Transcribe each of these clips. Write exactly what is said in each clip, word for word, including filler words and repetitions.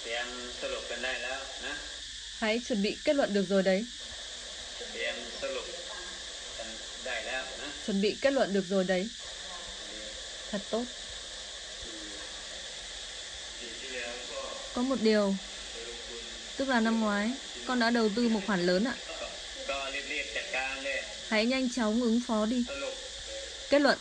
เตรียมสรุปกันได้แล้วนะ Hãy chuẩn bị kết luận được rồi đấy. เตรียมสรุปกันได้แล้วนะ Chuẩn bị kết luận được rồi đấy. Thật tốt. Có một điều, tức là năm ngoái con đã đầu tư một khoản lớn ạ. ก็รีบๆจัดการเลย Hãy nhanh chóng ứng phó đi. สรุป Kết luận.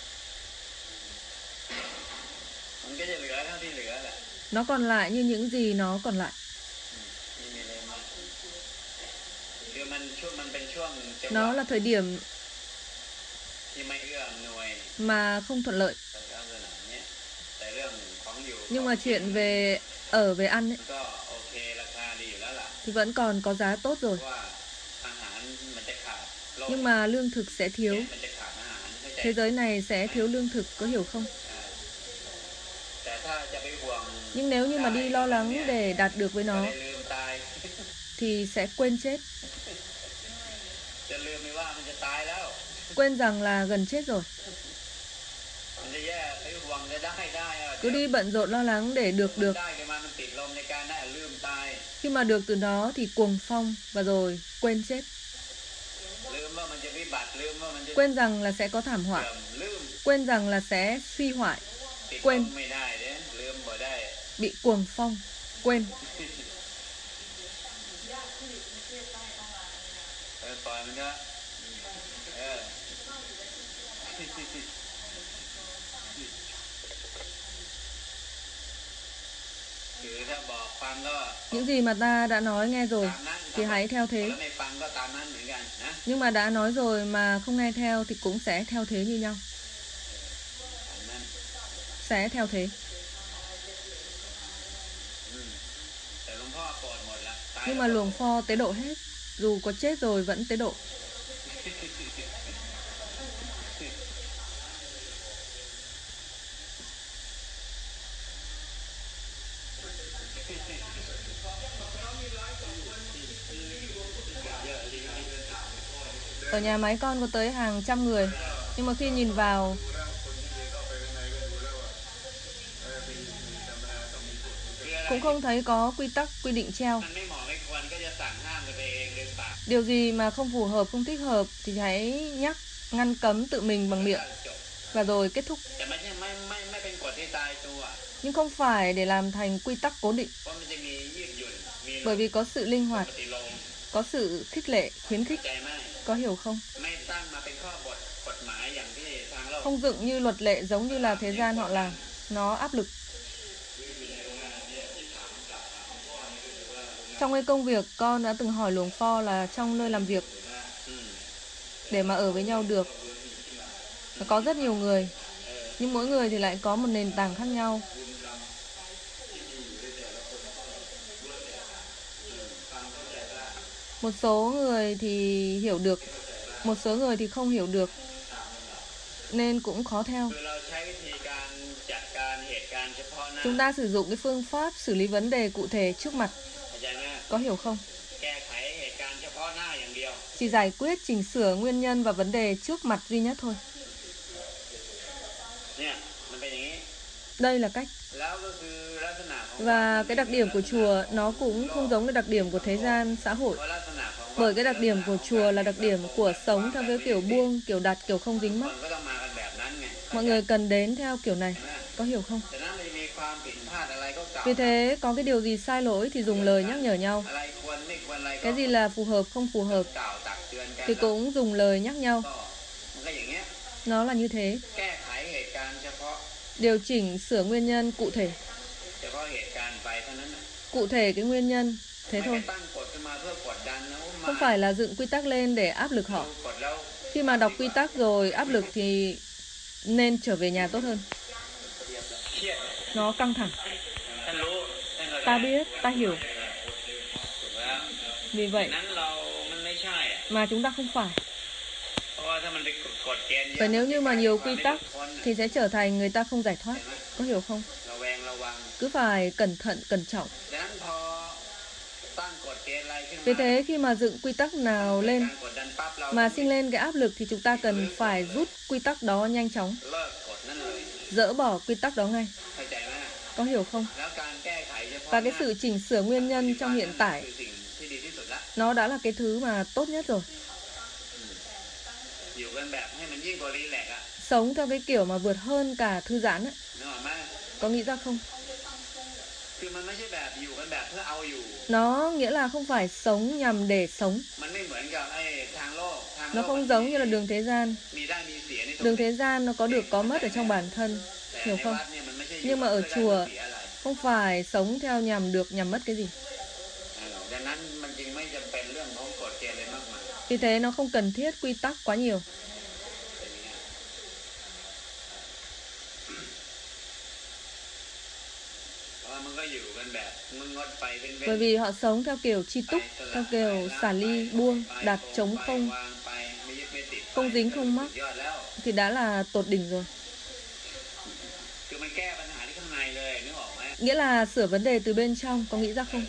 มันก็จะเหลือเท่าที่เหลือแหละ Nó còn lại như những gì nó còn lại. ไม่มีอะไรมากคือมันช่วงมันเป็นช่วงจังห Nó วะ là thời điểm ที่ไม่เอื้ออำนวย mà không thuận lợi. ลักษณะเนี้ยแต่เรื่องของอยู่ Nhưng mà chuyện về ở về ăn ấy, ก็โอเคราคาดีอยู่แล้วล่ะ thì vẫn còn có giá tốt เพ rồi. ราะว่าอาหารมันจะขาดโลก Nhưng mà lương thực sẽ thiếu. มันจะขาดอาหารเข้าใจ Thế giới này sẽ thiếu lương thực, có hiểu không? แต่ถ้าจะไปห่วง Nhưng nếu như mà đi lo lắng để đạt được với ก็ nó ได้ลืมตาย thì sẽ quên chết. จะลืมไม่ว่ามันจะตายแล้ว Quên rằng là gần chết rồi. มันจะแย่ไปห่วงจะได้ได้อะ Cứ đi bận rộn lo lắng để được มัน được. ได้ขึ้นมามันติดลมในการได้ลืมตาย Khi mà được từ nó thì cuồng phong và rồi quên chết. ลืมว่ามันจะวิบัติลืมว่ามันจะ Quên rằng là sẽ có thảm เสื่อ họa. มลืม Quên rằng là sẽ suy hoại. ติดล Quên. มไม่ได้เด้ลืมบ่ได้ Bị cuồng phong. Quên. เออปล่อยมันเถอะเออ คือถ้าบอกฟังก็ Những gì mà ta đã nói nghe rồi ตามนั้น thì hãy theo แล้ thế. วไม่ฟังก็ตามนั้นเหมือนกันนะ Nhưng mà đã nói rồi mà không nghe theo thì cũng sẽ theo thế như nhau. ตามนั้น Sẽ theo thế. อืมแต่หลวงพ่อโปรดหมดละตาย Nhưng แล้ว mà luồng pho tế độ hết. Dù có chết rồi vẫn tế độ. เยอะจริง Ở nhà máy con có tới hàng trăm người. Nhưng mà khi nhìn vào cũng không thấy có quy tắc quy định treo. มันไม่เหมาะไม่ควรก็จะสั่งห้ามตัวเองหรือเปล่า Điều gì mà không phù hợp, không thích hợp thì hãy nhắc, ngăn cấm tự mình bằng miệng จบ và rồi kết thúc. แต่ไม่ใช่ไม่ไม่ไม่เป็นกฎที่ตายตัว Nhưng không phải để làm thành quy tắc cố định. เพราะมันจะมียืดหยุ่นมี Bởi vì có sự linh ป hoạt, ฏิโลม có sự khích lệ, khuyến เข้า khích. ใจไหม Có hiểu không? ไม่ตั้งมาเป็นข้อบทกฎหมายอย่างที่ทางโลก Không dựng như luật lệ giống như là thế gian họ làm. Nó áp lực. Trong cái công việc con đã từng hỏi luồng pho là trong nơi làm việc อืม để mà ở với nhau được. Có rất nhiều người, nhưng mỗi người thì lại có một nền tảng khác nhau. Một số người thì hiểu được, một số người thì không hiểu được, nên cũng khó theo. คือเราใช้วิธีการจัดการเหตุการณ์เฉพาะหน้า Chúng ta sử dụng cái phương pháp xử lý vấn đề cụ thể trước mặt. เข้าใจไหม Có hiểu không? แก้ไขเหตุการณ์เฉพาะหน้าอย่างเดียว Chỉ giải quyết, chỉnh sửa nguyên nhân và vấn đề trước mặt duy nhất thôi. เนี่ยมันเป็นอย่างนี้ Đây là cách. แล้วก็คือลักษณะของ Và cái đặc điểm của chùa nó cũng không giống với đặc điểm của thế gian, xã hội. เพราะลักษณะของ Bởi cái đặc điểm của chùa là đặc điểm của sống theo cái kiểu buông, kiểu đặt, kiểu không dính ค mắc. นก็ต้องมากันแบบนั้นไง Mọi người cần đến theo kiểu này. Có hiểu không? ฉะนั้นมันจะมีความผิดพลาดอะไรก็กล่าว Vì thế, có cái điều gì sai lỗi thì dùng lời nhắc nhở nhau. อะไรควรไม่ควรอะไรก็ Cái gì là phù hợp, không phù hợp กล่าวตักเตือนกัน thì cũng dùng lời nhắc nhau. ก็มันก็อย่างเงี้ย Nó là như thế. แก้ไขเหตุการณ์เฉพาะ Điều chỉnh, sửa nguyên nhân cụ thể. เฉพาะเหตุการณ์ไปเท่านั้นน่ะ Cụ thể cái nguyên nhân. ไม่ Thế ได้ thôi. ตั้งกฎขึ้นมาเพื่อกดดันนะว่ามา Không phải là dựng quy tắc lên để áp lực họ. ดูกฎแล้ว Khi mà đọc quy tắc rồi áp lực thì nên trở về nhà tốt hơn. เครียด Nó căng thẳng. ท่านรู้ท่านเข้าใจ Ta biết, ta hiểu. ถูกแล้ว Vì vậy นั้นเรามันไม่ใช่อะ mà chúng ta không phải. เพราะว่าถ้ามันไปกฎเกณฑ์เยอะ Và nếu như mà nhiều ควา quy มไม่ tắc หลุดพ้นน่ะ thì sẽ trở thành người ta không giải thoát. Có hiểu không? ระแวงระวัง Cứ phải cẩn thận, cẩn trọng. ดังนั้นพอตั้งกฎเกณฑ์อะไรขึ้นมา Vì thế khi mà dựng quy tắc nào lên การกดดันปั๊บเรา mà sinh lên cái áp lực thì chúng ta cần phải rút quy tắc đó nhanh chóng. เลิกกฎนั้นเลย Dỡ bỏ quy tắc đó ngay. เข้าใจไหม Có hiểu không? แล้วการแก้ไขเฉพาะ Và cái sự chỉnh sửa nguyên nhân trong hiện tại, คือสิ่งที่ดีที่สุดละ nó đã là cái thứ mà tốt nhất rồi. อยู่กันแบบให้มันยิ่งกว่ารีแลกซ์อ่ะ Sống theo cái kiểu mà vượt hơn cả thư giãn ấy. นึกออกไหม Có nghĩ ra không? คือมันไม่ใช่แบบอยู่กันแบบเพื่อเอาอยู่ Nó nghĩa là không phải sống nhằm để sống. มันไม่เหมือนกับไอ้ทางโลกทางโล Nó ก không giống như là đường thế gian. มีได้มีเสียในตรง Đường นี้ thế gian nó có được có mất ở trong bản thân, แต่ hiểu ใน không? วัดเนี่ยมันไม่ใช่อยู่ Nhưng mà ở เพื่อได้ chùa เสียอะไร không phải sống theo nhằm được nhằm mất cái gì. เออดังนั้นมันจึงไม่จำเป็นเรื่องของกฎเกณฑ์อะไรมากมาย Vì thế nó không cần thiết quy tắc quá nhiều. เป็นอย่างเงี้ยเพราะว่ามันก็อยู่กันแบบมึงงดไปเป็นเว้น Bởi vì họ sống theo kiểu chi túc, theo kiểu xả ly, buông, đạt trống không, วางไปไม่ยึดไม่ติด không dính không mắc สุดยอดแล้ว thì đã là tột đỉnh rồi. คือมันแก้ปัญหาที่ข้างในเลยนึกออกไหม Nghĩa là sửa vấn đề từ bên trong, có nghĩ ra không?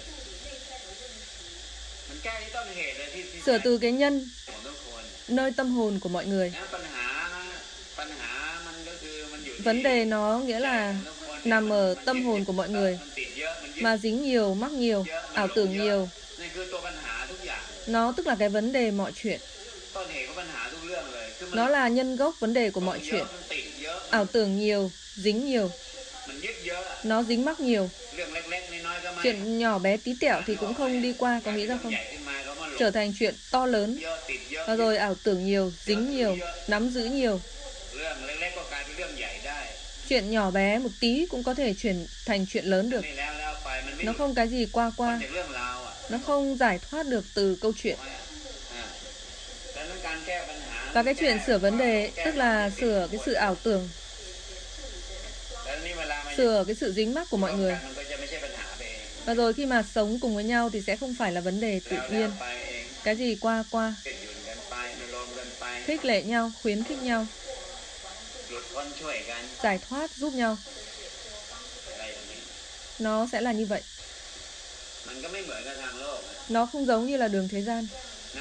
มันแก้ที่ต้นเหตุเลยที่ที่ Sửa từ cái nhân, ของทุกคน nơi tâm hồn của mọi người. นะปัญหาปัญหามันก็คือมันอยู่ที่ Vấn đề nó nghĩa là nằm ở tâm hồn của mọi người. มันติดเยอะมันยึด Mà dính nhiều, mắc nhiều, เยอะ ảo tưởng nhiều. นี่คือตัวปัญหาทุกอย่าง Nó tức là cái vấn đề mọi chuyện. ต้นเหตุของปัญหาทุกเรื่องเลยคือมั Nó là nhân gốc vấn đề của mọi เย chuyện. อะมันติดเยอะ Ảo tưởng nhiều, dính nhiều, มันยึดเยอะอะ nó dính mắc nhiều. เรื่องเล็กๆน้อยๆก็ไม่ Chuyện nhỏ bé tí tẹo thì cũng không đi qua, có nghĩ ra không? ใหญ่ขึ้นมาก็มาหลง Trở thành chuyện to lớn. เยอะติดเยอะ Và rồi ảo tưởng nhiều, dính nhiều, nắm giữ nhiều. เรื่องเล็กๆก็กลายเป็นเรื่องใหญ่ได้ Chuyện nhỏ bé một tí cũng có thể chuyển thành chuyện lớn được. นี่แล้วแล้วไปมันไม่ Nó không cái gì qua มัน qua. จากเรื่องราวอ่ะ Nó không giải thoát được từ câu chuyện. อ่าดังนั้นการแก้ปัญหา Và cái chuyện sửa vấn đề tức là sửa cái sự ảo tưởng, แล้วนี่เวลามัน sửa cái sự dính mắc của mọi người. มันก็จะไม่ใช่ปัญหาไปเอง Và rồi khi mà sống cùng với nhau thì sẽ không phải là vấn đề tự แล้วแล้ว nhiên. ไปเอง Cái gì qua qua, เป็นหยุ่นกันไปมันรวมกันไป khích lệ nhau, khuyến khích nhau, หลุดพ้นช่วยกัน giải thoát giúp nhau. อะไรอย่างนี้ Nó sẽ là như vậy. มันก็ไม่เหมือนกับทางโลกอะ Nó không giống như là đường thế gian. นะ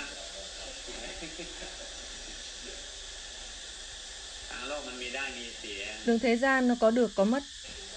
ทางโลกมันมีได้มีเสีย Đường thế gian nó có được có mất.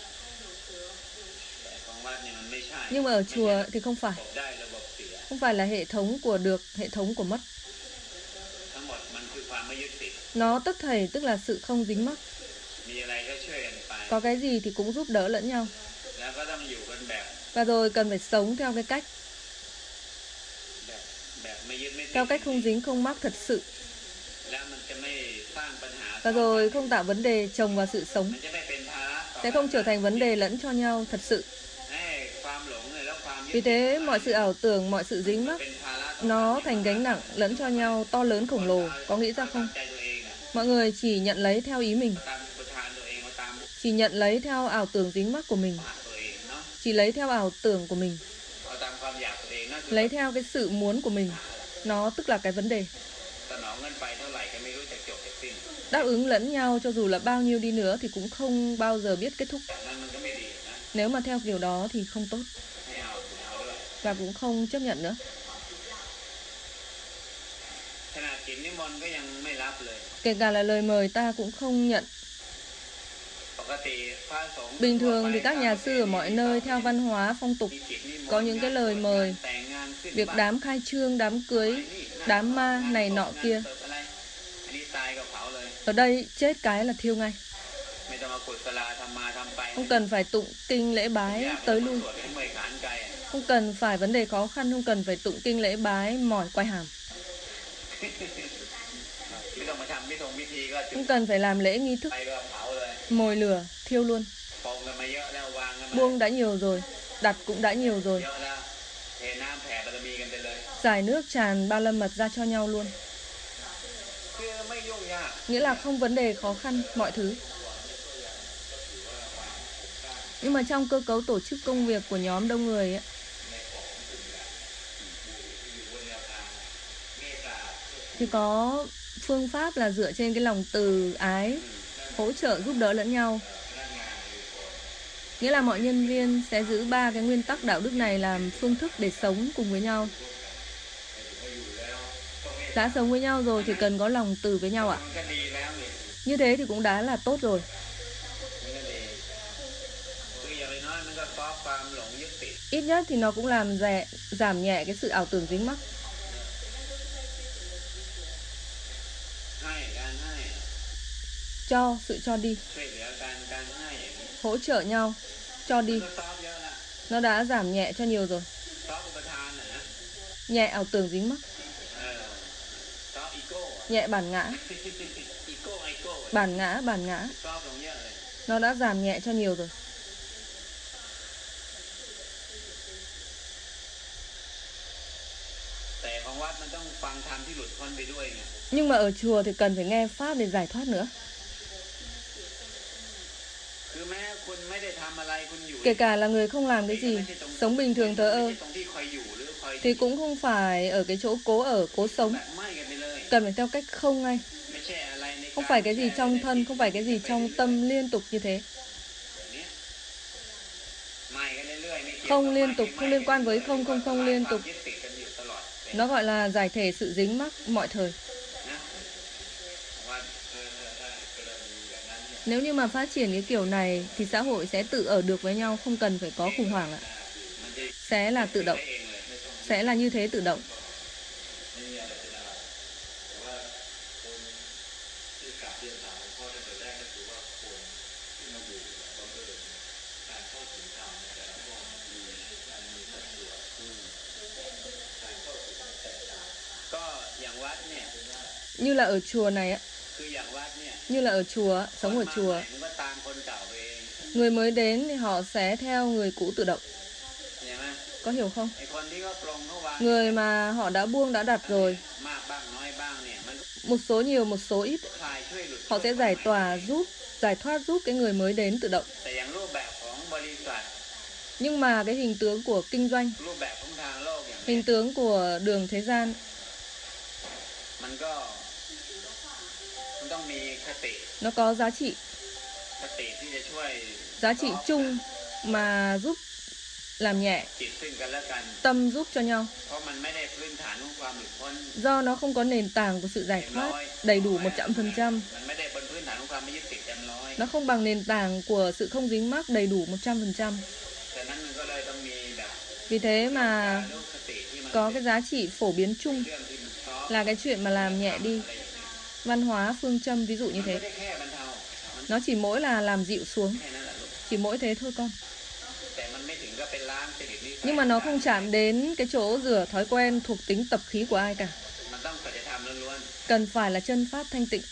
แต่ของวัดเนี่ยมันไม่ใช่ Nhưng mà ở chùa thì không phải. ระบบได้ระบบเสีย Không phải là hệ thống của được, hệ thống của mất. ทั้งหมดมันคือความไม่ยึดติด Nó tất thảy tức là sự không dính mắc. มีอะไรก็ช่วยกันไป Có cái gì thì cũng giúp đỡ lẫn nhau. แล้วก็ต้องอยู่กันแบบ Và rồi cần phải sống theo cái cách, แบบแบบไม่ยึดไม่ติด theo cách không dính không mắc thật sự. แล้วมันจะไม่สร้างปัญหา Và rồi không tạo vấn đề chồng vào sự sống. มันจะไม่เป็นภาระต่อ Sẽ không trở thành vấn đề lẫn cho nhau thật sự. ให้ความหลงเนี่ยแล้วความยึด Vì thế mọi sự ảo tưởng, mọi sự dính mắc เป็นภาระต่อ nó thành gánh nặng lẫn cho nhau to lớn khổng lồ. Có nghĩ ra không? ใจตัวเองอะ Mọi người chỉ nhận lấy theo ý mình, ตามประธานตัวเองมาตาม chỉ nhận lấy theo ảo tưởng dính mắc của mình, หาตัวเองเนาะ chỉ lấy theo ảo tưởng của mình, เอาตามความอยากตัวเองนั่นคือ lấy theo cái sự muốn của mình. Nó tức là cái vấn đề. สนองเงินไปเท่าไหร่ก็ไม่รู้จะจบจะสิ้น Đáp ứng lẫn nhau cho dù là bao nhiêu đi nữa thì cũng không bao giờ biết kết thúc. แต่นั้นมันก็ไม่ดีนะ Nếu mà theo kiểu đó thì không tốt ไม่เอาไม่เอาด้วย và cũng không chấp nhận nữa. ขนาดกินนิมนต์ก็ยังไม่รับเลย Kể cả là lời mời ta cũng không nhận. ปกติพระสงฆ์ Bình thường thì các nhà sư ở mọi nơi theo văn hóa phong tục มีกิจนิมนต์ có những cái lời mời, แต่งงานขึ้น việc บ้าน đám khai trương, đám cưới, đám ma này nọ kia. อะไรอันนี้ตายก็เผาเลย Ở đây chết cái là thiêu ngay. ไม่ต้องมาขุดสลาทำมาทำไป Không cần phải tụng kinh lễ bái tới lui. สวดให้เมื่อยขานไกลอะ Không cần phải vấn đề khó khăn, không cần phải tụng kinh lễ bái mỏi quay hàm. ไม่ต้องมาทำพิธงพิธีก็จุด Không cần phải làm lễ nghi thức, ไปก็เผาเลย mồi lửa, thiêu luôn. ปองกันมาเยอะแล้ววางกันมา Buông đã nhiều rồi, đặt cũng đã nhiều rồi. เยอะแล้วเทน้ำแผ่บารมีกันไปเลย Giải nước tràn ba lâm mật ra cho nhau luôn. คือไม่ยุ่งยาก Nghĩa là không vấn đề khó khăn, mọi thứ. Nhưng mà trong cơ cấu tổ chức công việc của nhóm đông người ấy, thì có phương pháp là dựa trên cái lòng từ ái, hỗ trợ giúp đỡ lẫn nhau. Nghĩa là mọi nhân viên sẽ giữ ba cái nguyên tắc đạo đức này làm phương thức để sống cùng với nhau. Đã sống với nhau rồi thì cần có lòng từ với nhau ạ. มันก็ดีแล้วนี่ Như thế thì cũng đã là tốt rồi. มันก็ดีคืออย่างน้อยมันก็ซอฟต์ความหลงยึดติด Ít nhất thì nó cũng làm rẻ, giảm nhẹ cái sự ảo tưởng dính mắc. ให้การให้ Cho, sự cho đi, ช่วยเหลือกันการให้อย่างนี้ hỗ trợ nhau, cho มัน đi. ก็ซอฟต์เยอะละ Nó đã giảm nhẹ cho nhiều rồi. ซอฟต์อุปทานน่ะนะ Nhẹ ảo tưởng dính mắc, เออซอฟต์อีโก้อะ nhẹ bản ngã, อีโก้ไอโก้ bản ngã, bản ngã. ซอฟต์ลงเยอะเลย Nó đã giảm nhẹ cho nhiều rồi. แต่ของวัดมันต้องฟังธรรมที่หลุดพ้นไปด้วยไง Nhưng mà ở chùa thì cần phải nghe Pháp để giải thoát nữa. คือแม้คุณไม่ได้ทำอะไรคุณอยู่ Kể cả là người không làm cái gì, sống bình thường thờ ơ, ไม่ใช่ตรงที่คอยอยู่หรือคอย thì cũng không phải ở cái chỗ cố ở, cố sống. แบบไม่กันไปเลย Cần phải theo cách không ngay. ไม่ใช่อะไรใน Không phải cái gì trong thân, không phải cái gì trong tâm liên tục như thế. แบบเนี้ยไม่กันเรื่อยๆไม่เกี่ยว Không กับ liên ไม่ tục, ไม่ không liên quan với không, không, không liên tục. ยึดติดกันอยู่ตลอดเลย Nó gọi là giải thể sự dính mắc mọi thời. นะว่าเออเออได้กรณีอย่างนั้นเนี่ย Nếu như mà phát triển cái kiểu này thì xã hội sẽ tự ở được với nhau, không cần phải có khủng hoảng ạ. มันจะ Sẽ là tự động, ได้เองเลยไม่ต้อง sẽ là như thế tự động. ไม่มีอะไรเป็นอะไรแต่ว่าคนที่กราบเรียนถามหลวงพ่อในแต่แรกก็คือว่าคนที่มาอยู่บังเอิญการเข้าถึงธรรมในแต่ละข้อมีการมีสัดส่วนการเข้าถึงมันแตกต่างก็อย่างวัดเนี่ย Như là ở chùa này ạ, คืออย่างวัดเนี่ย như là ở chùa, sống ở คนมา chùa, ใหม่มันก็ตามคนเก่าไปเอง người mới đến thì họ sẽ theo người cũ tự động. เห็นไหม Có hiểu không? ไอ้คนที่เขาปรงเขาวาง Người mà họ đã buông, đã đặt rồi, มากบ้างน้อยบ้างเนี่ยมันก็ một số nhiều, một số ít, คลายช่วยหลุด họ sẽ giải tỏa giúp, giải thoát giúp cái người mới đến tự động. แต่อย่างรูปแบบของบริษัท Nhưng mà cái hình tướng của kinh doanh, รูปแบบของทางโลกอย่างนี้ hình tướng của đường thế gian, มันก็มันต้องมีคติ nó có giá trị, คติที่จะช่วย giá trị chung mà giúp làm nhẹ, จิตซึ่งกันและกัน tâm giúp cho nhau. เพราะมันไม่ได้พื้นฐานของความหลุดพ้น Do nó không có nền tảng của sự giải thoát đầy đủ một trăm phần trăm. มันไม่ได้บนพื้นฐานของความไม่ยึดติดเต็มร้อย Nó không bằng nền tảng của sự không dính mắc đầy đủ một trăm phần trăm. แต่นั้นมันก็เลยต้องมีแบบ Vì thế mà รูปคติที่มัน có cái giá trị phổ biến chung เรื่องที่มันซอฟต์ là cái chuyện mà làm nhẹ đi. อะไรอย่างเงี้ย Văn hóa, phương châm ví dụ như มันไม่ thế. ได้แค่บรรเทามัน Nó chỉ mỗi là làm dịu xuống, แค่นั้นแหละลูก chỉ mỗi thế thôi con. แต่มันไม่ถึงก็เป็นล้างจริตนิสัย Nhưng mà nó không chạm đến cái chỗ rửa thói quen thuộc tính tập khí của ai cả. มันต้องสัจธรรมล้วน Cần phải là chân pháp thanh tịnh.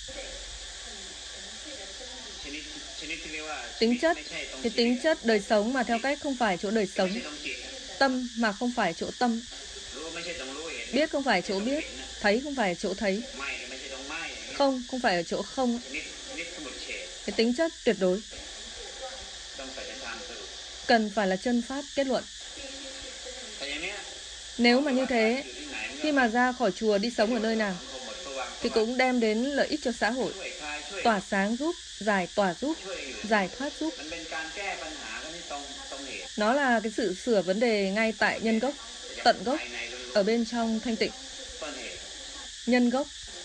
ๆชนิดชนิดที่เรียกว่า Tính chất, ไม่ใช่ตรง cái tính chất đời sống mà theo cách không phải chỗ đời ไม่ sống. ใช่ตรงจิต Tâm mà không phải chỗ tâm. รู้ไม่ใช่ตรงรู้เห็น Biết không phải chỗ biết. Thấy không phải chỗ thấy. ไม่ไม่ใช่ตรงไม่อย่างเงี้ย Không, không phải ở chỗ không. นิดนิดสมุดเฉด Cái tính chất tuyệt đối. ต้องสัจธรรมสรุป Cần phải là chân pháp kết luận. แต่อย่างเนี้ย Nếu mà như thế, อยู่ที่ไหนมันก็ khi mà ra khỏi chùa đi sống ở nơi nào สังคมหมดสว่าง thì cũng đem đến lợi ích cho xã hội. ช่วยคลายช่วย Tỏa sáng giúp, giải tỏa giúp, ช่วยเหลือ giải thoát giúp. มันเป็นการแก้ปัญหากันที่ตรงตรงเหตุ Nó là cái sự sửa vấn đề ngay tại nhân gốc, tận gốc, ภายในล้วน ở bên trong thanh tịnh. ๆต้นเหตุ Nhân gốc.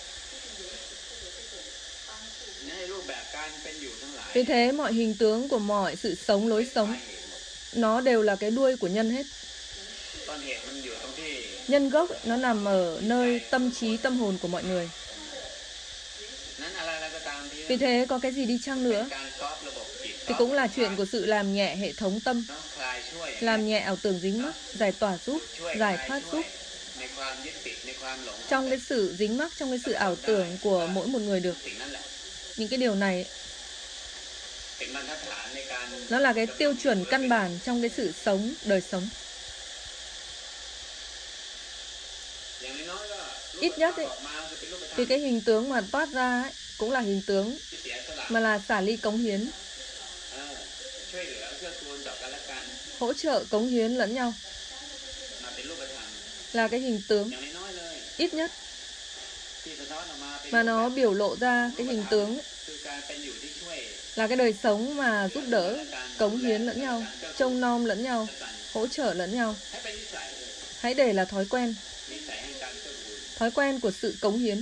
ในรูปแบบการเป็นอยู่ทั้งหลาย Vì thế mọi hình tướng của mọi sự sống, lối sống, nó đều là cái đuôi của nhân hết. ต้นเหตุมันอยู่ตรงที่ Nhân gốc ấy, nó nằm ở nơi tâm trí, tâm hồn của mọi người. นั้นอะไรแล้วก็ตามที่ Vì thế có cái gì đi chăng เป็น nữa การซอฟต์ระบบจิต thì cũng là chuyện của sự làm nhẹ hệ thống tâm, เนาะคลายช่วย làm nhẹ ảo tưởng dính mắc, giải tỏa giúp, ช่วย giải คลาย thoát ช่วย giúp ในความยึดติดในความหลง trong cái sự dính mắc, trong cái sự ảo tưởng của mỗi một người được. สิ่งนั้นแหละ Những cái điều này ấy, เป็นบรรทัดฐานในการ nó là cái tiêu chuẩn căn bản trong cái sự sống, đời sống. อย่างน้อยๆก็ Ít nhất ấy, ออกมาคือเป็นรูปธรรม thì cái hình tướng mà toát ra ấy, cũng là hình tướng ที่เสียสละ mà là xả ly cống hiến, เออช่วยเหลือเพื่อกูลต่อกันและกัน hỗ trợ cống hiến lẫn nhau, มาเป็นรูปธรรม là cái hình tướng อย่างน้อยๆเลย ít nhất ที่สะท้อนออกมาเป็น mà nó biểu lộ ra cái hình tướng ấy, คือการเป็นอยู่ที่ช่วย là cái đời sống mà giúp đỡ, cống hiến lẫn nhau, trông nom lẫn nhau, hỗ trợ lẫn nhau. ให้เป็นนิสัยเลย Hãy để là thói quen, นิสัยแห่งการเกื้อกูล thói quen của sự cống hiến.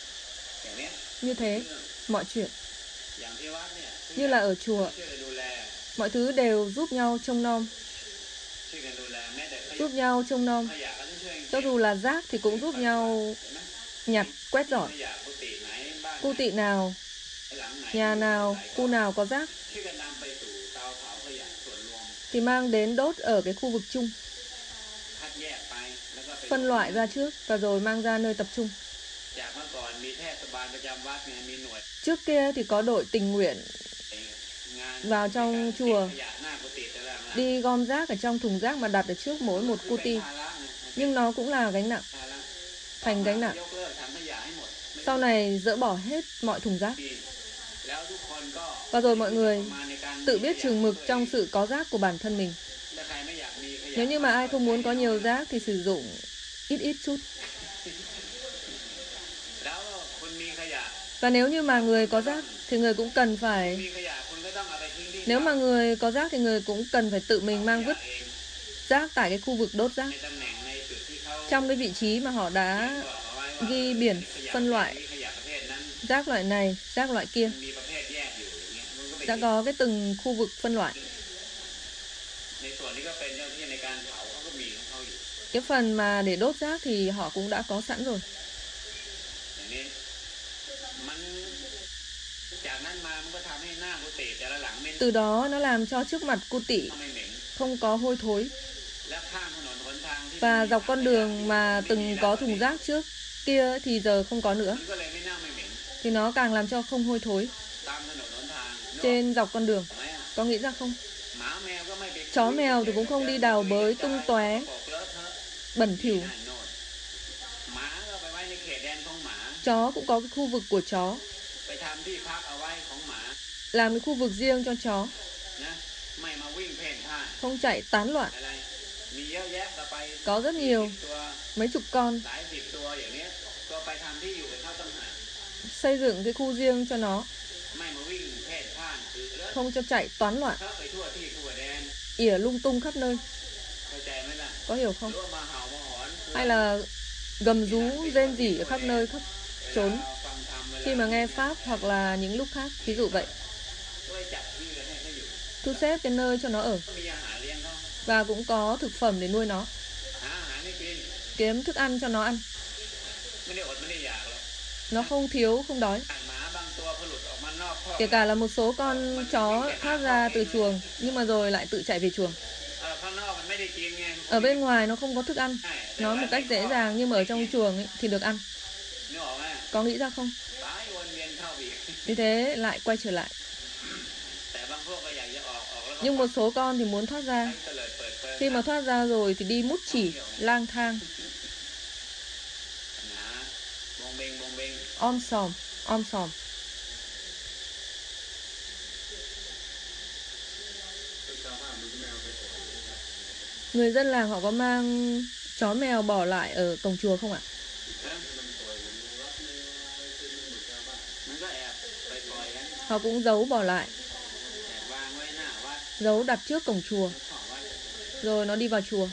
อย่างเนี้ย Như thế, mọi chuyện อย่างที่วัดเนี่ย như là ở chùa, ช่วยกันดูแล Mọi thứ đều giúp nhau trông nom, ช่วยกันดูแลแม้แต่ขยะ giúp nhau trông nom. ขยะก็ต้องช่วยกัน Cho เก็บ dù là rác thì cũng giúp nhau เห็นไหม nhặt, quét มี dọn. ขยะกุฏิไหนบ้าน Cu ไหน tị nào, หลังไหน nhà nào, ไหน khu ก็ nào có rác ช่วยกันนำไปสู่เตาเผาขยะส่วนรวม thì mang đến đốt ở cái khu vực chung, คัดแยกไปแล้วก็ไป phân loại ra trước và rồi mang ra nơi tập trung. จากเมื่อก่อนมีเทศบาลประจำวัดไงมีหน่วย Trước kia thì có đội tình nguyện งาน vào trong ในการ chùa เก็บขยะหน้ากุฏิแต่ละหลัง đi gom rác ở trong thùng rác mà đặt ở trước mỗi một คือ cu เป็น ti, ภาระไง nhưng nó cũng là gánh nặng, ภาระ thành gánh nặng. ยกเลิกถังขยะให้หมดไม่ Sau này dỡ bỏ hết mọi thùng rác ดีแล้วทุกคนก็ và rồi mọi người มาในการ tự biết chừng mực trong sự có rác của bản thân mình. ถ้าใครไม่อยากมีขยะ Nếu như mà ai không muốn có nhiều rác thì sử dụng ít ít chút. แล้วคุณมีขยะ Và nếu như mà người có rác thì người cũng cần มี phải, ขยะคุณก็ต้องเอาไปทิ้งที่ nếu mà người có rác thì người cũng cần phải tự mình mang vứt เอง rác tại cái khu vực đốt rác, ในตำแหน่งในจุดที่เขา trong cái vị trí mà họ đã บอกเอาไว้ว่า ghi biển ขยะ phân loại ขยะประเภทนั้น rác loại này, rác loại kia, มีประเภทแยกอยู่อย่างเงี้ยมันก็ไป đã có cái từng khu vực phân loại. ในส่วนนี้ก็เป็นเจ้าหน้าที่ในการเผาเขาก็มีของเขาอยู่ Cái phần mà để đốt rác thì họ cũng đã có sẵn rồi. อย่างนี้มันจากนั้นมามันก็ทำให้หน้ากุฏิแต่ละหลังไม่ Từ đó nó làm cho trước mặt cu tị ไม่เหม็น không có hôi thối, และข้างถนนหนทางที่ và มี dọc con đường mà ไม่มี từng แล้ว có thùng rác trước kia thì giờ không có nữa, มันก็เลยไม่เน่าไม่เหม็น thì nó càng làm cho không hôi thối ตามถนนหนทางเนอะ trên dọc con đường. เห็นไหมอะ Có nghĩ ra không? หมาแมวก็ไม่ไป Chó mèo thì cũng không đi đào bới tung tóe, บอกเลอะเทอะ bẩn thỉu. นั่นโน่นหมาก็ไปไว้ในเขตแดนของหมา Chó cũng có cái khu vực của chó, ไปทำที่พักเอาไว้ของหมา làm cái khu vực riêng cho chó, นะไม่มาวิ่งเพ่นพ่าน không chạy tán loạn. อะไรมีเยอะแยะก็ไป Có rất nhiều, ตัว mấy chục con, หลายสิบตัวอย่างเนี้ยก็ไปทำที่อยู่กับเขาต้องหาก xây dựng cái khu riêng cho nó, ไม่มาวิ่งเพ่นพ่านคือเลอะ không cho chạy toán loạn, เข้าไปทั่วที่ทั่วแดน ỉa lung tung khắp nơi. เข้าใจไหมล่ะ Có hiểu ห không? รือว่ามาเห่ามาหอน Hay là gầm rú, rên rỉ ở khắp nơi, khắp เว trốn ลาฟังธรรมเวลา khi mà nghe pháp hoặc là những lúc khác, ví dụ vậy. ช่วยจัดที่ไว้ให้เขาอยู่ Thu xếp cái nơi cho nó ở ก็มีอาหารเลี้ยงเขา và cũng có thực phẩm để nuôi nó, หาอาหารให้กิน kiếm thức ăn cho nó ăn. ไม่ได้อดไม่ได้อยากหรอก Nó không thiếu, không đói. หมาบางตัวพอหลุดออกมานอกคอก Kể cả là một số con chó thoát ra từ chuồng nhưng mà rồi lại tự chạy về chuồng. เออข้างนอกมันไม่ได้กินไง Ở bên ngoài nó không có thức ăn, ใช่ nó một cách dễ dàng, nhưng mà ở trong chuồng ấy, thì được ăn. นึกออกไหม Có nghĩ ra không? ตายวนเวียนเข้าอีก Như thế lại quay trở lại. แต่บางพวกก็อยากจะออกออกแล้วก็ Nhưng một số con thì muốn thoát ra. เตลิดเปิดเปิด Khi mà thoát ra rồi thì đi mút chỉ, lang thang, หนาบงเบงบงเบง om sòm, om sòm. Người dân làng họ có mang chó mèo bỏ lại ở cổng chùa không ạ? นะมันก็แอบไปปล่อยกัน Họ cũng giấu bỏ lại, แอบวางไว้หน้าวัด giấu đặt trước cổng chùa, ขอวัด rồi nó đi vào chùa.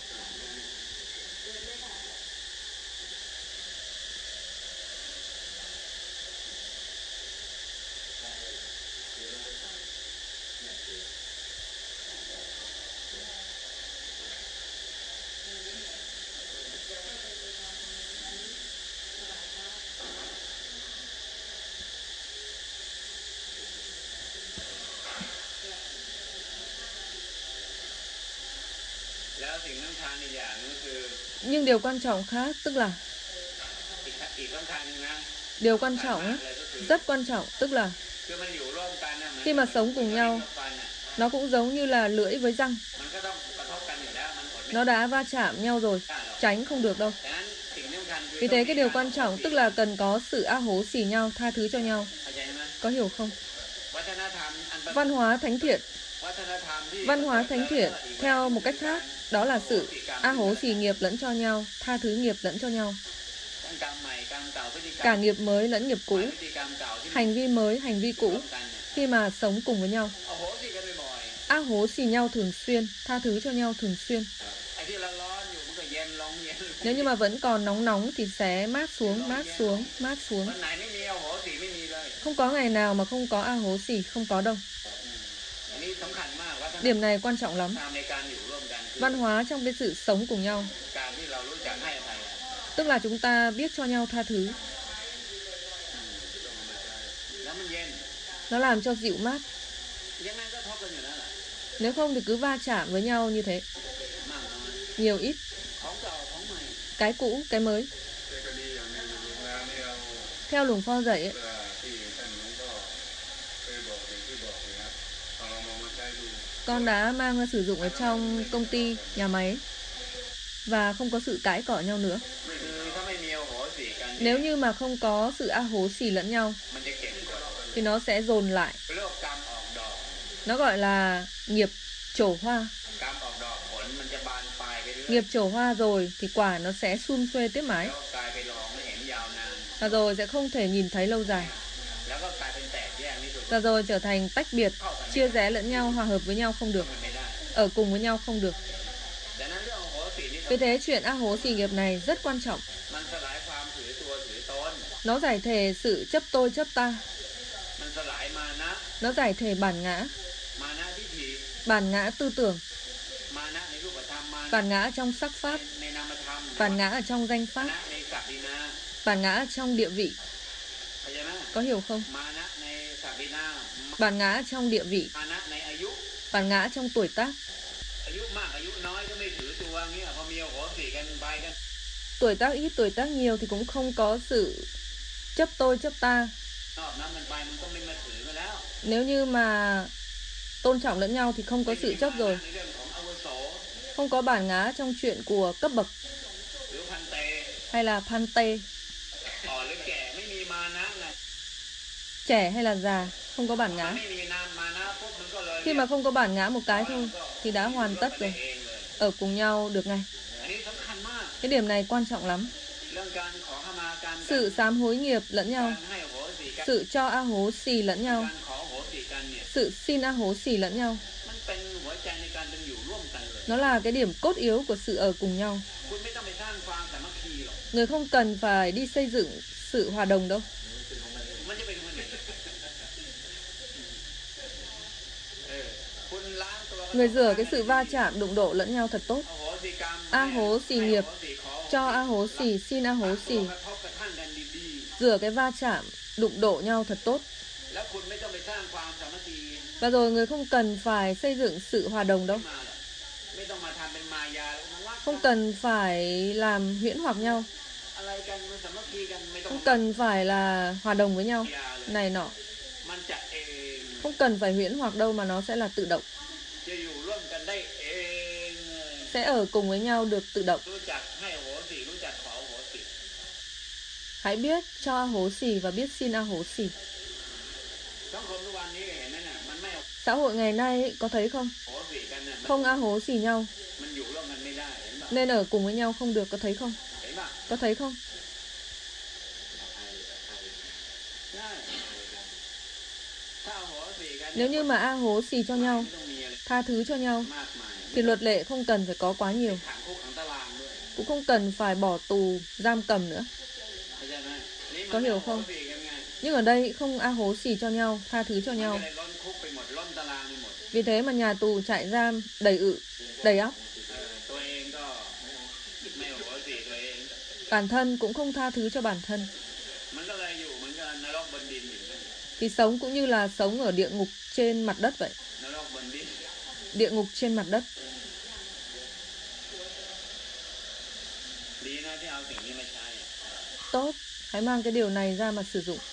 แล้วสิ่งสำคัญอีกอย่างนึงก็คือ Nhưng điều quan trọng khác tức là อีกอีกสำคัญหนึงนะ điều quan trọng, เลยก็คือ rất quan trọng, tức là คือมันอยู่ร่วมกันนะ khi mà sống cùng nhau, ฟันน่ะ nó cũng giống như là lưỡi với răng, มันก็ต้องกระทบกันอยู่แล้วมันอดไม่ nó đã va chạm nhau rồi, ได้หรอก tránh không được đâu. ดังนั้นสิ่งสำคัญคือ Vì thế cái điều quan trọng tức là cần có sự a hố xỉ nhau, tha thứ cho nhau. เข้าใจไหม Có hiểu không? วัฒนธรรมอันประ Văn hóa thánh thiện, วัฒนธรรมที่ văn hóa thánh thiện theo một cách khác, đó là sự a hố xỉ nghiệp lẫn cho nhau, tha thứ nghiệp lẫn cho nhau, ทั้งกรรมใหม่กรรมเก่าพฤติกรร cả ม nghiệp mới lẫn nghiệp พ cũ, ฤติกรรมเก่าที่มัน hành vi mới, hành vi ร่ cũ วมกันเนี่ย khi mà sống cùng với nhau. เอาโหสิกันบ่อย A hố xỉ nhau thường xuyên, tha thứ cho nhau thường xuyên. ๆไอ้ที่ร้อนๆอยู่มันก็เย็นลงเย็นลง Nếu như mà vẫn còn nóng nóng thì sẽ mát xuống, mát xuống, mát xuống. วันไหนไม่มีเอาโหสิไม่มีเลย Không có ngày nào mà không có a hố xỉ, không có đâu. อันนี้สำคัญมากวัฒน Điểm này quan trọng lắm. ธรรมในการอยู่ร่วมกันคือ Văn hóa trong cái sự sống cùng nhau, การที่เรารู้จักให้อภัยอะ tức là chúng ta biết cho nhau tha thứ. แล้วมันเย็น Nó làm cho dịu mát. ยังไงก็ทบกันอยู่นั่นแหละ Nếu không thì cứ va chạm với nhau như thế, มากน้อย nhiều ít, ของเก่าของใหม่ cái cũ, cái mới. แต่ก็ดีอย่างหนึงอยู่แล้วนี่เรา Theo Luồng Pho dạy ấy, เวลาที่ท่านหลวงพ่อเคยบอกอย่างที่บอกนะครับเอาลองมาใช้ดู con đã mang ra sử dụng ở trong công ty, nhà máy và không có sự cãi cọ nhau nữa. คือถ้าไม่มีโอโหสิกัน Nếu như mà không có sự a hố xì lẫn nhau มันจะเก็บกด thì nó sẽ dồn lại. เรียกว่ากรรมออกดอก Nó gọi là nghiệp trổ hoa. กรรมออกดอกผลมันจะบานปลายไปเรื่อย Nghiệp trổ hoa rồi thì quả nó sẽ sum xuê tiếp ๆ mãi แล้วกลายไปลองไม่เห็นยาวนาน và rồi sẽ không thể nhìn thấy lâu dài แล้วก็กลายเป็นแตกแยกไม่ถูก và rồi trở thành tách biệt, chia rẽ lẫn nhau, hòa hợp với nhau không được, มันไม่ได้ ở cùng với nhau không được. ดังนั้นเรื่องโอโหสินี่ Vì thế chuyện a hố xì nghiệp này rất quan trọng. มันสลายความถือตัวถือตน Nó giải thể sự chấp tôi chấp ta, มันสลายมานะ nó giải thể bản ngã, มานะทิฏฐิ bản ngã tư tưởng, มานะในรูปธรรมมานะ bản ngã trong sắc pháp, ในนามธรรม bản ngã ở trong danh มา pháp, นะในศักดินา bản ngã ở trong địa vị. เข้าใจไหม Có hiểu không? มานะในศักดินา Bản ngã trong địa vị, มานะในอายุ bản ngã trong tuổi tác. อายุมากอายุน้อยก็ไม่ถือตัวเงี้ยพอมีโอโหสิกันไปกัน Tuổi tác ít, tuổi tác nhiều thì cũng không có sự chấp tôi chấp ta. นอบน้อมกันไปมันก็ไม่มาถือมาแล้ว Nếu như mà tôn trọng lẫn nhau thì không có sự chấp rồi. ในเรื่องของอาวุโส Không có bản ngã trong chuyện của cấp bậc หรือพันเต hay là phan tê, อ่อนหรือแก่ไม่มีมานะไง trẻ hay là già, không có bản มัน ngã. ไม่มีนามมานะปุ๊บมันก็เลย Khi mà không có bản ngã một cái thôi thì đã hoàn tất rồi, เองเลย ở cùng nhau được ngay. อันนี้สำคัญมาก Cái điểm này quan trọng lắm. เรื่องการขอขมาการ Sự sám hối nghiệp lẫn กา nhau, รให้โอโหสิกัน sự cho a hố xì lẫn nhau, การขอโอโหสิกันเนี่ย sự xin a hố xì lẫn nhau. มันเป็นหัวใจในการเป็นอยู่ร่วมกันเลย Nó là cái điểm cốt yếu của sự ở cùng nhau. คุณไม่ต้องไปสร้างความสามัคคีหรอก Người không cần phải đi xây dựng sự hòa đồng đâu. มันจะเป็นของมันเองเออคุณล้างตัว Người rửa cái sự va chạm đụng độ lẫn nhau thật tốt. โอโหสิกรรม A hố xì nghiệp, ให้โหสิขอ cho a hố xì, xin a hố xì, กระทบกระทั่งกันดี rửa cái va chạm đụng độ nhau thật tốt. ๆแล้วคุณไม่ต้องไปสร้างความสามัคคี Và rồi người không cần phải xây dựng sự hòa đồng đâu. มาหรอกไม่ต้องมาทำเป็นมายาแล้วมาวัด Không cần phải làm huyễn hoặc nhau, อะไรกันมันสามัคคีกันไม่ต้อง không cần phải là hòa đồng với nhau, ยาเลย này nọ. มันจะเอง Không cần phải huyễn hoặc đâu mà nó sẽ là tự động, จะอยู่ร่วมกันได้เองเลย sẽ ở cùng với nhau được tự động. รู้จักให้โหสิรู้จักขอโหสิ Hãy biết cho a hố xì và biết xin a hố xì. สังคมทุกวันนี้เห็นไหมน่ะมันไม่ Xã hội ngày nay ấy, có thấy không? โหสิกันน่ะมัน Không a hố xì nhau มันอยู่ร่วมกันไม่ได้เห็นป่ะ nên ở cùng với nhau không được, có thấy không? เห็นป่ะ Có thấy không? ใช่ถ้าโหสิกัน Nếu như mà a hố xì cho nhau, ไม่ต้องมีอะไร tha thứ cho nhau มากมาย thì luật lệ không cần phải có quá nhiều, ขังคุกขังตารางด้วย cũng không cần phải bỏ tù, giam cầm nữa. เข้าใจไหมนี่ có มัน hiểu โห không? สิกันไง Nhưng ở đây không a hố xì cho nhau, tha thứ cho มัน nhau. ก็เลยล้นคุกไปหมดล้นตารางไปหมด Vì thế mà nhà tù, trại giam đầy ự, đầy ắp. เออตัวเองก็ไม่โหสิตัวเอง Bản thân cũng không tha thứ cho bản thân. มันก็เลยอยู่เหมือนกับนรกบนดินอยู่นั่น Thì sống cũng như là sống ở địa ngục trên mặt đất vậy. นรกบนดิน Địa ngục trên mặt đất. ดีนะที่เอาสิ่งนี้มาใช้อะ Tốt, hãy mang cái điều này ra mà sử dụng.